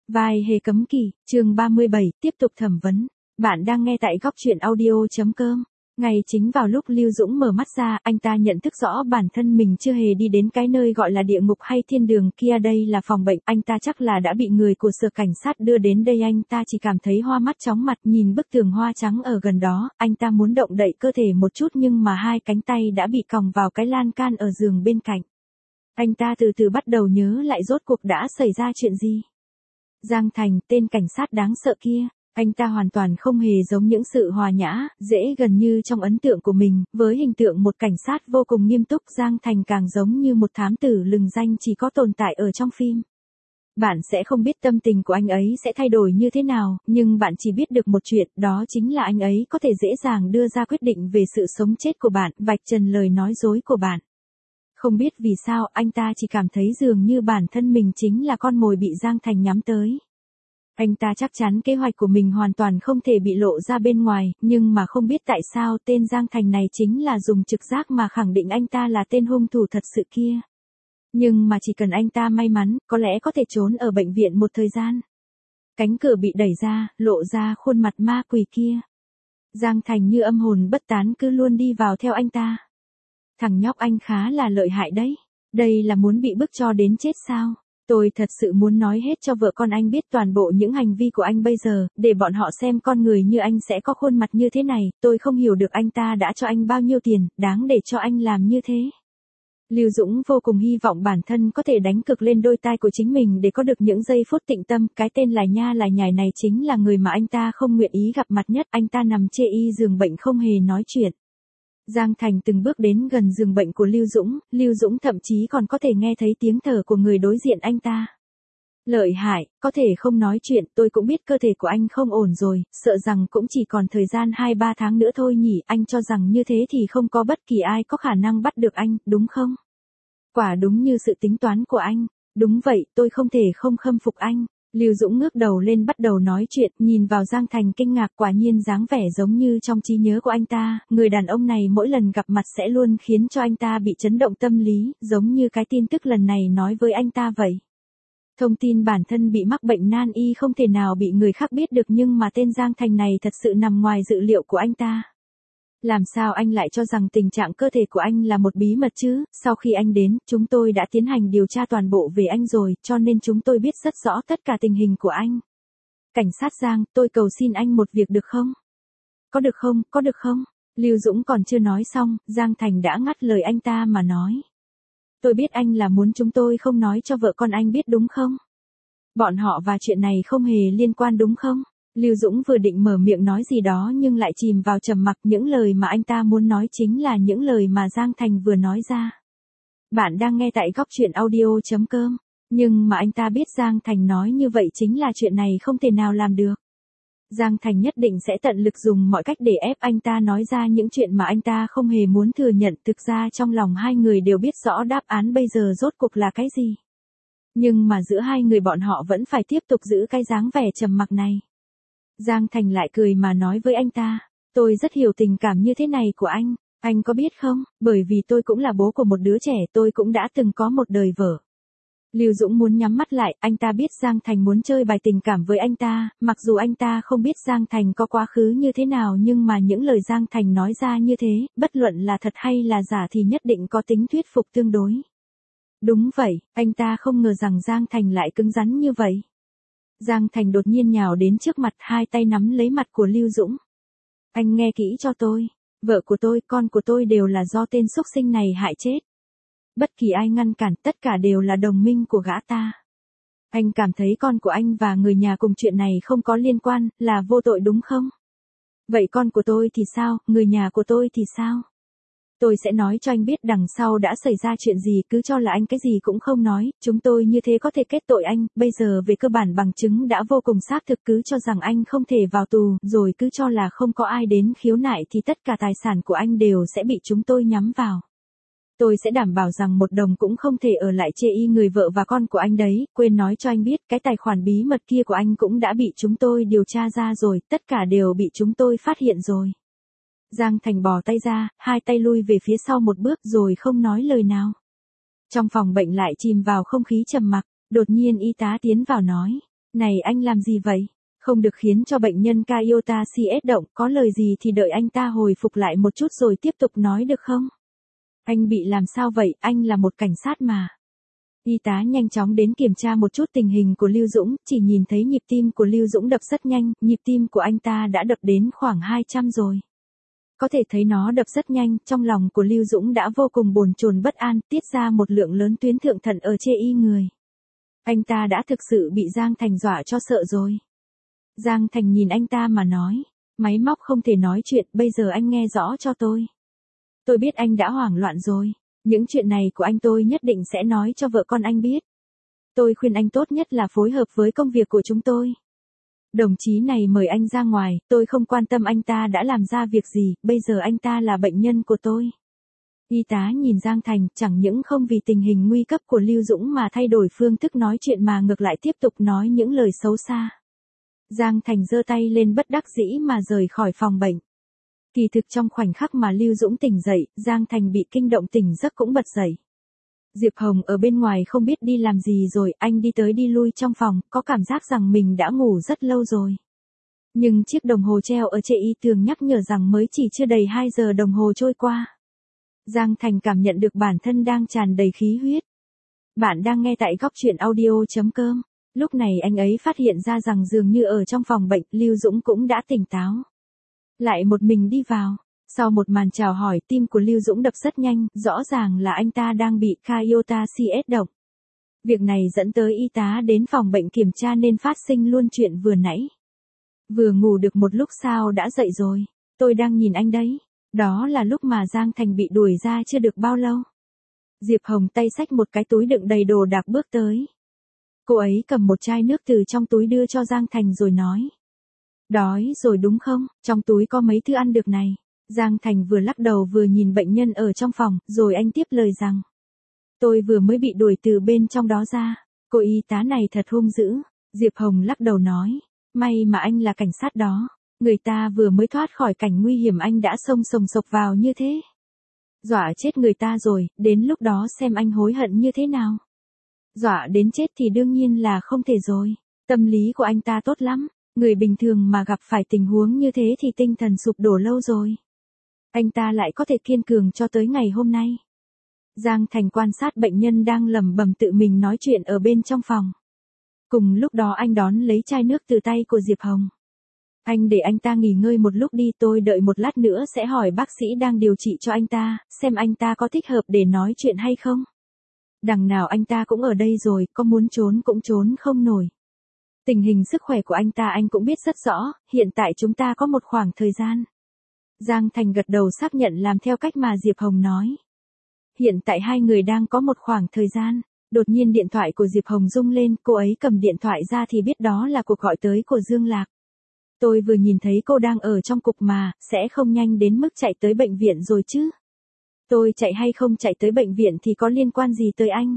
Vai hề cấm kỵ, chương 37, tiếp tục thẩm vấn. Bạn đang nghe tại góc truyện audio.com. Ngày chính vào lúc Lưu Dũng mở mắt ra, anh ta nhận thức rõ bản thân mình chưa hề đi đến cái nơi gọi là địa ngục hay thiên đường kia, đây là phòng bệnh, anh ta chắc là đã bị người của sở cảnh sát đưa đến đây, anh ta chỉ cảm thấy hoa mắt chóng mặt nhìn bức tường hoa trắng ở gần đó, anh ta muốn động đậy cơ thể một chút nhưng mà hai cánh tay đã bị còng vào cái lan can ở giường bên cạnh. Anh ta từ từ bắt đầu nhớ lại rốt cuộc đã xảy ra chuyện gì. Giang Thành, tên cảnh sát đáng sợ kia, anh ta hoàn toàn không hề giống những sự hòa nhã, dễ gần như trong ấn tượng của mình, với hình tượng một cảnh sát vô cùng nghiêm túc, Giang Thành càng giống như một thám tử lừng danh chỉ có tồn tại ở trong phim. Bạn sẽ không biết tâm tình của anh ấy sẽ thay đổi như thế nào, nhưng bạn chỉ biết được một chuyện, đó chính là anh ấy có thể dễ dàng đưa ra quyết định về sự sống chết của bạn, vạch trần lời nói dối của bạn. Không biết vì sao, anh ta chỉ cảm thấy dường như bản thân mình chính là con mồi bị Giang Thành nhắm tới. Anh ta chắc chắn kế hoạch của mình hoàn toàn không thể bị lộ ra bên ngoài, nhưng mà không biết tại sao tên Giang Thành này chính là dùng trực giác mà khẳng định anh ta là tên hung thủ thật sự kia. Nhưng mà chỉ cần anh ta may mắn, có lẽ có thể trốn ở bệnh viện một thời gian. Cánh cửa bị đẩy ra, lộ ra khuôn mặt ma quỷ kia. Giang Thành như âm hồn bất tán cứ luôn đi vào theo anh ta. Thằng nhóc anh khá là lợi hại đấy. Đây là muốn bị bức cho đến chết sao? Tôi thật sự muốn nói hết cho vợ con anh biết toàn bộ những hành vi của anh bây giờ, để bọn họ xem con người như anh sẽ có khuôn mặt như thế này. Tôi không hiểu được anh ta đã cho anh bao nhiêu tiền, đáng để cho anh làm như thế. Lưu Dũng vô cùng hy vọng bản thân có thể đánh cực lên đôi tai của chính mình để có được những giây phút tĩnh tâm. Cái tên Lải Nha Lải Nhải này chính là người mà anh ta không nguyện ý gặp mặt nhất. Anh ta nằm chê y giường bệnh không hề nói chuyện. Giang Thành từng bước đến gần giường bệnh của Lưu Dũng thậm chí còn có thể nghe thấy tiếng thở của người đối diện anh ta. Lợi hại, có thể không nói chuyện, tôi cũng biết cơ thể của anh không ổn rồi, sợ rằng cũng chỉ còn thời gian 2-3 tháng nữa thôi nhỉ, anh cho rằng như thế thì không có bất kỳ ai có khả năng bắt được anh, đúng không? Quả đúng như sự tính toán của anh, đúng vậy, tôi không thể không khâm phục anh. Lưu Dũng ngước đầu lên bắt đầu nói chuyện, nhìn vào Giang Thành kinh ngạc, quả nhiên dáng vẻ giống như trong trí nhớ của anh ta, người đàn ông này mỗi lần gặp mặt sẽ luôn khiến cho anh ta bị chấn động tâm lý, giống như cái tin tức lần này nói với anh ta vậy. Thông tin bản thân bị mắc bệnh nan y không thể nào bị người khác biết được, nhưng mà tên Giang Thành này thật sự nằm ngoài dự liệu của anh ta. Làm sao anh lại cho rằng tình trạng cơ thể của anh là một bí mật chứ? Sau khi anh đến, chúng tôi đã tiến hành điều tra toàn bộ về anh rồi, cho nên chúng tôi biết rất rõ tất cả tình hình của anh. Cảnh sát Giang, tôi cầu xin anh một việc được không? Có được không, có được không? Lưu Dũng còn chưa nói xong, Giang Thành đã ngắt lời anh ta mà nói. Tôi biết anh là muốn chúng tôi không nói cho vợ con anh biết đúng không? Bọn họ và chuyện này không hề liên quan đúng không? Lưu Dũng vừa định mở miệng nói gì đó nhưng lại chìm vào trầm mặc, những lời mà anh ta muốn nói chính là những lời mà Giang Thành vừa nói ra. Bạn đang nghe tại góc truyện audio.com, nhưng mà anh ta biết Giang Thành nói như vậy chính là chuyện này không thể nào làm được. Giang Thành nhất định sẽ tận lực dùng mọi cách để ép anh ta nói ra những chuyện mà anh ta không hề muốn thừa nhận, thực ra trong lòng hai người đều biết rõ đáp án bây giờ rốt cuộc là cái gì. Nhưng mà giữa hai người bọn họ vẫn phải tiếp tục giữ cái dáng vẻ trầm mặc này. Giang Thành lại cười mà nói với anh ta, tôi rất hiểu tình cảm như thế này của anh có biết không, bởi vì tôi cũng là bố của một đứa trẻ, tôi cũng đã từng có một đời vợ. Lưu Dũng muốn nhắm mắt lại, anh ta biết Giang Thành muốn chơi bài tình cảm với anh ta, mặc dù anh ta không biết Giang Thành có quá khứ như thế nào nhưng mà những lời Giang Thành nói ra như thế, bất luận là thật hay là giả thì nhất định có tính thuyết phục tương đối. Đúng vậy, anh ta không ngờ rằng Giang Thành lại cứng rắn như vậy. Giang Thành đột nhiên nhào đến trước mặt, hai tay nắm lấy mặt của Lưu Dũng. Anh nghe kỹ cho tôi, vợ của tôi, con của tôi đều là do tên xúc sinh này hại chết. Bất kỳ ai ngăn cản, tất cả đều là đồng minh của gã ta. Anh cảm thấy con của anh và người nhà cùng chuyện này không có liên quan, là vô tội đúng không? Vậy con của tôi thì sao, người nhà của tôi thì sao? Tôi sẽ nói cho anh biết đằng sau đã xảy ra chuyện gì, cứ cho là anh cái gì cũng không nói, chúng tôi như thế có thể kết tội anh, bây giờ về cơ bản bằng chứng đã vô cùng xác thực, cứ cho rằng anh không thể vào tù, rồi cứ cho là không có ai đến khiếu nại thì tất cả tài sản của anh đều sẽ bị chúng tôi nhắm vào. Tôi sẽ đảm bảo rằng một đồng cũng không thể ở lại chê y người vợ và con của anh đấy, quên nói cho anh biết, cái tài khoản bí mật kia của anh cũng đã bị chúng tôi điều tra ra rồi, tất cả đều bị chúng tôi phát hiện rồi. Giang Thành bỏ tay ra, hai tay lui về phía sau một bước rồi không nói lời nào. Trong phòng bệnh lại chìm vào không khí trầm mặc, đột nhiên y tá tiến vào nói. Này anh làm gì vậy? Không được khiến cho bệnh nhân Kyota CS động, có lời gì thì đợi anh ta hồi phục lại một chút rồi tiếp tục nói được không? Anh bị làm sao vậy, anh là một cảnh sát mà. Y tá nhanh chóng đến kiểm tra một chút tình hình của Lưu Dũng, chỉ nhìn thấy nhịp tim của Lưu Dũng đập rất nhanh, nhịp tim của anh ta đã đập đến khoảng 200 rồi. Có thể thấy nó đập rất nhanh, trong lòng của Lưu Dũng đã vô cùng bồn chồn bất an, tiết ra một lượng lớn tuyến thượng thận ở chê y người. Anh ta đã thực sự bị Giang Thành dọa cho sợ rồi. Giang Thành nhìn anh ta mà nói, máy móc không thể nói chuyện, bây giờ anh nghe rõ cho tôi. Tôi biết anh đã hoảng loạn rồi, những chuyện này của anh tôi nhất định sẽ nói cho vợ con anh biết. Tôi khuyên anh tốt nhất là phối hợp với công việc của chúng tôi. Đồng chí này mời anh ra ngoài, tôi không quan tâm anh ta đã làm ra việc gì, bây giờ anh ta là bệnh nhân của tôi. Y tá nhìn Giang Thành, chẳng những không vì tình hình nguy cấp của Lưu Dũng mà thay đổi phương thức nói chuyện mà ngược lại tiếp tục nói những lời xấu xa. Giang Thành giơ tay lên bất đắc dĩ mà rời khỏi phòng bệnh. Kỳ thực trong khoảnh khắc mà Lưu Dũng tỉnh dậy, Giang Thành bị kinh động tỉnh giấc cũng bật dậy. Diệp Hồng ở bên ngoài không biết đi làm gì rồi, anh đi tới đi lui trong phòng, có cảm giác rằng mình đã ngủ rất lâu rồi. Nhưng chiếc đồng hồ treo ở trên y tường nhắc nhở rằng mới chỉ chưa đầy 2 giờ đồng hồ trôi qua. Giang Thành cảm nhận được bản thân đang tràn đầy khí huyết. Bạn đang nghe tại góc truyện audio.com. Lúc này anh ấy phát hiện ra rằng dường như ở trong phòng bệnh, Lưu Dũng cũng đã tỉnh táo. Lại một mình đi vào. Sau một màn chào hỏi, tim của Lưu Dũng đập rất nhanh, rõ ràng là anh ta đang bị Kyota CS động. Việc này dẫn tới y tá đến phòng bệnh kiểm tra nên phát sinh luôn chuyện vừa nãy. Vừa ngủ được một lúc sao đã dậy rồi, tôi đang nhìn anh đấy. Đó là lúc mà Giang Thành bị đuổi ra chưa được bao lâu. Diệp Hồng tay xách một cái túi đựng đầy đồ đạc bước tới. Cô ấy cầm một chai nước từ trong túi đưa cho Giang Thành rồi nói. Đói rồi đúng không, trong túi có mấy thứ ăn được này. Giang Thành vừa lắc đầu vừa nhìn bệnh nhân ở trong phòng, rồi anh tiếp lời rằng. Tôi vừa mới bị đuổi từ bên trong đó ra, cô y tá này thật hung dữ. Diệp Hồng lắc đầu nói, may mà anh là cảnh sát đó. Người ta vừa mới thoát khỏi cảnh nguy hiểm anh đã xông sồng sộc vào như thế. Dọa chết người ta rồi, đến lúc đó xem anh hối hận như thế nào. Dọa đến chết thì đương nhiên là không thể rồi. Tâm lý của anh ta tốt lắm, người bình thường mà gặp phải tình huống như thế thì tinh thần sụp đổ lâu rồi. Anh ta lại có thể kiên cường cho tới ngày hôm nay. Giang Thành quan sát bệnh nhân đang lẩm bẩm tự mình nói chuyện ở bên trong phòng. Cùng lúc đó anh đón lấy chai nước từ tay của Diệp Hồng. Anh để anh ta nghỉ ngơi một lúc đi, tôi đợi một lát nữa sẽ hỏi bác sĩ đang điều trị cho anh ta, xem anh ta có thích hợp để nói chuyện hay không. Đằng nào anh ta cũng ở đây rồi, có muốn trốn cũng trốn không nổi. Tình hình sức khỏe của anh ta anh cũng biết rất rõ, hiện tại chúng ta có một khoảng thời gian. Giang Thành gật đầu xác nhận làm theo cách mà Diệp Hồng nói. Hiện tại hai người đang có một khoảng thời gian. Đột nhiên điện thoại của Diệp Hồng rung lên, cô ấy cầm điện thoại ra thì biết đó là cuộc gọi tới của Dương Lạc. Tôi vừa nhìn thấy cô đang ở trong cục mà, sẽ không nhanh đến mức chạy tới bệnh viện rồi chứ. Tôi chạy hay không chạy tới bệnh viện thì có liên quan gì tới anh?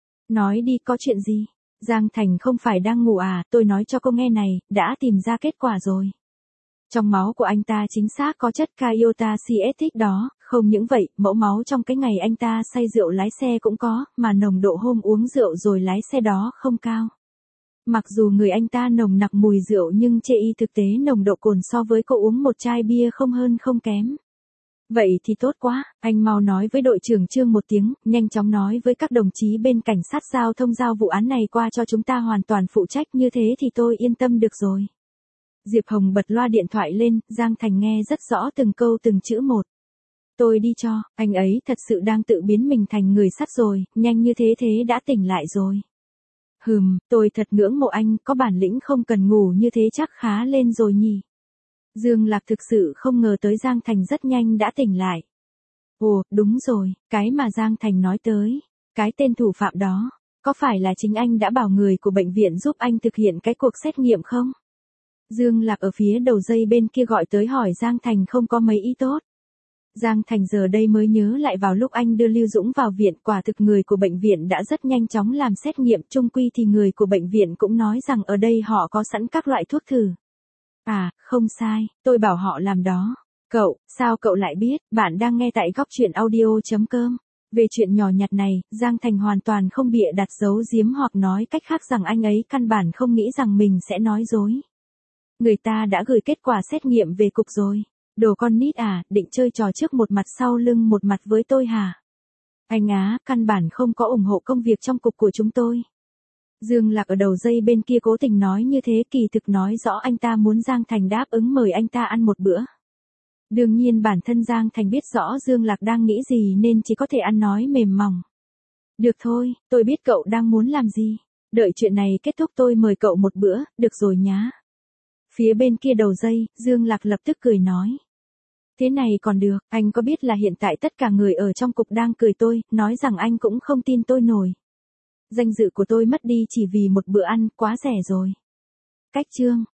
Nói đi, có chuyện gì? Giang Thành không phải đang ngủ à, tôi nói cho cô nghe này, đã tìm ra kết quả rồi. Trong máu của anh ta chính xác có chất Kyota CS đó, không những vậy, mẫu máu trong cái ngày anh ta say rượu lái xe cũng có, mà nồng độ hôm uống rượu rồi lái xe đó không cao. Mặc dù người anh ta nồng nặc mùi rượu nhưng chê y thực tế nồng độ cồn so với cô uống một chai bia không hơn không kém. Vậy thì tốt quá, anh mau nói với đội trưởng Trương một tiếng, nhanh chóng nói với các đồng chí bên cảnh sát giao thông giao vụ án này qua cho chúng ta hoàn toàn phụ trách, như thế thì tôi yên tâm được rồi. Diệp Hồng bật loa điện thoại lên, Giang Thành nghe rất rõ từng câu từng chữ một. Tôi đi cho, anh ấy thật sự đang tự biến mình thành người sắt rồi, nhanh như thế đã tỉnh lại rồi. Tôi thật ngưỡng mộ anh, có bản lĩnh không cần ngủ như thế chắc khá lên rồi nhỉ. Dương Lạc thực sự không ngờ tới Giang Thành rất nhanh đã tỉnh lại. Ồ, đúng rồi, cái mà Giang Thành nói tới, cái tên thủ phạm đó, có phải là chính anh đã bảo người của bệnh viện giúp anh thực hiện cái cuộc xét nghiệm không? Dương Lạc ở phía đầu dây bên kia gọi tới hỏi Giang Thành không có mấy ý tốt. Giang Thành giờ đây mới nhớ lại vào lúc anh đưa Lưu Dũng vào viện, quả thực người của bệnh viện đã rất nhanh chóng làm xét nghiệm, chung quy thì người của bệnh viện cũng nói rằng ở đây họ có sẵn các loại thuốc thử. À, không sai, tôi bảo họ làm đó. Cậu, sao cậu lại biết, bạn đang nghe tại góc truyện audio.com. Về chuyện nhỏ nhặt này, Giang Thành hoàn toàn không bịa đặt giấu giếm hoặc nói cách khác rằng anh ấy căn bản không nghĩ rằng mình sẽ nói dối. Người ta đã gửi kết quả xét nghiệm về cục rồi. Đồ con nít à, định chơi trò trước một mặt sau lưng một mặt với tôi hả? Anh á, căn bản không có ủng hộ công việc trong cục của chúng tôi. Dương Lạc ở đầu dây bên kia cố tình nói như thế, kỳ thực nói rõ anh ta muốn Giang Thành đáp ứng mời anh ta ăn một bữa. Đương nhiên bản thân Giang Thành biết rõ Dương Lạc đang nghĩ gì nên chỉ có thể ăn nói mềm mỏng. Được thôi, tôi biết cậu đang muốn làm gì. Đợi chuyện này kết thúc tôi mời cậu một bữa, được rồi nhá. Phía bên kia đầu dây, Dương Lạc lập tức cười nói. Thế này còn được, anh có biết là hiện tại tất cả người ở trong cục đang cười tôi, nói rằng anh cũng không tin tôi nổi. Danh dự của tôi mất đi chỉ vì một bữa ăn, quá rẻ rồi. Cách chương.